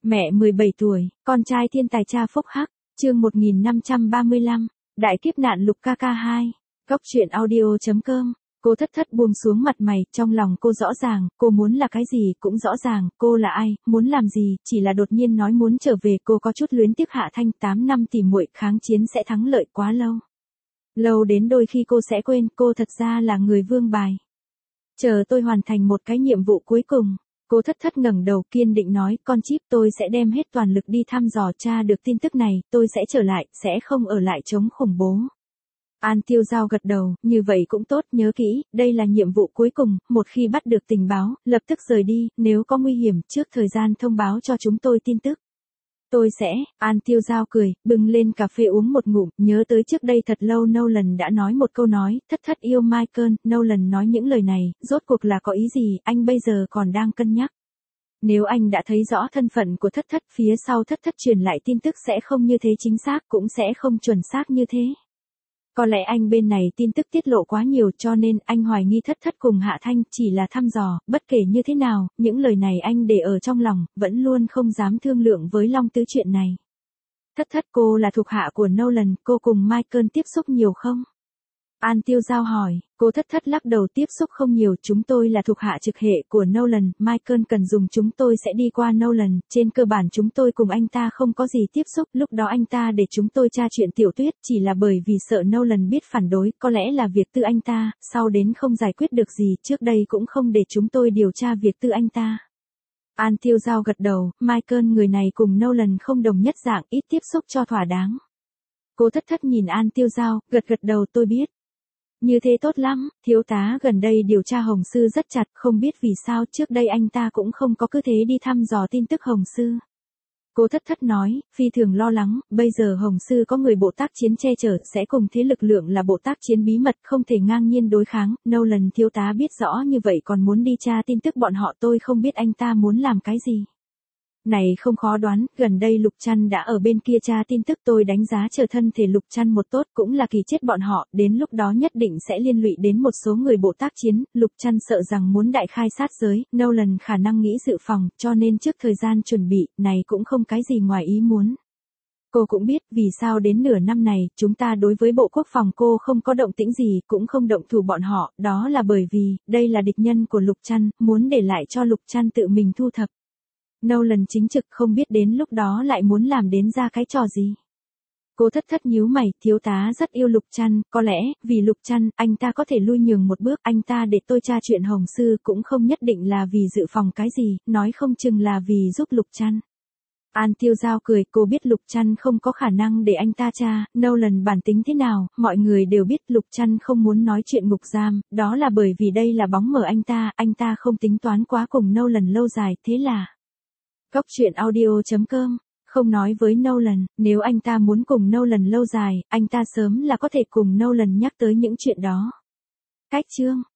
Mẹ 17 tuổi, con trai thiên tài cha phúc hắc, chương 1535, Đại kiếp nạn Lục ca ca 2, Góc truyện audio.com. Cô thất thất buông xuống mặt mày, trong lòng cô rõ ràng, cô muốn là cái gì cũng rõ ràng, cô là ai, muốn làm gì, chỉ là đột nhiên nói muốn trở về, cô có chút luyến tiếc Hạ Thanh, 8 năm tìm muội, kháng chiến sẽ thắng lợi quá lâu. Lâu đến đôi khi cô sẽ quên, cô thật ra là người vương bài. Chờ tôi hoàn thành một cái nhiệm vụ cuối cùng. Cô thất thất ngẩng đầu kiên định nói, con Chíp, tôi sẽ đem hết toàn lực đi thăm dò tra được tin tức này, tôi sẽ trở lại, sẽ không ở lại chống khủng bố. An Tiêu Giao gật đầu, như vậy cũng tốt, nhớ kỹ, đây là nhiệm vụ cuối cùng, một khi bắt được tình báo, lập tức rời đi, nếu có nguy hiểm, trước thời gian thông báo cho chúng tôi tin tức. Tôi sẽ, An Tiêu Giao cười, bưng lên cà phê uống một ngụm, nhớ tới trước đây thật lâu Nolan đã nói một câu nói, thất thất yêu Michael, Nolan nói những lời này, rốt cuộc là có ý gì, anh bây giờ còn đang cân nhắc. Nếu anh đã thấy rõ thân phận của thất thất, phía sau thất thất truyền lại tin tức sẽ không như thế chính xác, cũng sẽ không chuẩn xác như thế. Có lẽ anh bên này tin tức tiết lộ quá nhiều cho nên anh hoài nghi thất thất cùng Hạ Thanh chỉ là thăm dò, bất kể như thế nào, những lời này anh để ở trong lòng, vẫn luôn không dám thương lượng với Long Tứ chuyện này. Thất thất, cô là thuộc hạ của Nolan, cô cùng Michael tiếp xúc nhiều không? An Tiêu Giao hỏi, cô thất thất lắc đầu, tiếp xúc không nhiều, chúng tôi là thuộc hạ trực hệ của Nolan, Michael cần dùng chúng tôi sẽ đi qua Nolan, trên cơ bản chúng tôi cùng anh ta không có gì tiếp xúc, lúc đó anh ta để chúng tôi tra chuyện Tiểu Tuyết, chỉ là bởi vì sợ Nolan biết phản đối, có lẽ là việc tư anh ta, sau đến không giải quyết được gì, trước đây cũng không để chúng tôi điều tra việc tư anh ta. An Tiêu Giao gật đầu, Michael người này cùng Nolan không đồng nhất dạng, ít tiếp xúc cho thỏa đáng. Cô thất thất nhìn An Tiêu Giao, gật đầu, tôi biết. Như thế tốt lắm, thiếu tá gần đây điều tra Hồng Sư rất chặt, không biết vì sao trước đây anh ta cũng không có cứ thế đi thăm dò tin tức Hồng Sư. Cô thất thất nói, phi thường lo lắng, bây giờ Hồng Sư có người bộ tác chiến che chở, sẽ cùng thế lực lượng là bộ tác chiến bí mật, không thể ngang nhiên đối kháng, Nolan thiếu tá biết rõ như vậy còn muốn đi tra tin tức bọn họ, tôi không biết anh ta muốn làm cái gì. Này không khó đoán, gần đây Lục Trăn đã ở bên kia tra tin tức, tôi đánh giá chờ thân thể Lục Trăn một tốt cũng là kỳ chết bọn họ, đến lúc đó nhất định sẽ liên lụy đến một số người bộ tác chiến, Lục Trăn sợ rằng muốn đại khai sát giới, Nolan khả năng nghĩ dự phòng, cho nên trước thời gian chuẩn bị, này cũng không cái gì ngoài ý muốn. Cô cũng biết vì sao đến nửa năm này, chúng ta đối với Bộ Quốc phòng cô không có động tĩnh gì, cũng không động thủ bọn họ, đó là bởi vì, đây là địch nhân của Lục Trăn, muốn để lại cho Lục Trăn tự mình thu thập. Nolan chính trực không biết đến lúc đó lại muốn làm đến ra cái trò gì. Cô thất thất nhíu mày, thiếu tá rất yêu Lục Trăn, có lẽ, vì Lục Trăn, anh ta có thể lui nhường một bước, anh ta để tôi tra chuyện Hồng Sư cũng không nhất định là vì dự phòng cái gì, nói không chừng là vì giúp Lục Trăn. An Tiêu Giao cười, cô biết Lục Trăn không có khả năng để anh ta tra, Nolan bản tính thế nào, mọi người đều biết Lục Trăn không muốn nói chuyện ngục giam, đó là bởi vì đây là bóng mờ anh ta không tính toán quá cùng Nolan lâu dài, thế là... Góc truyện audio.com, không nói với Nolan, nếu anh ta muốn cùng Nolan lâu dài, anh ta sớm là có thể cùng Nolan nhắc tới những chuyện đó. Cách chương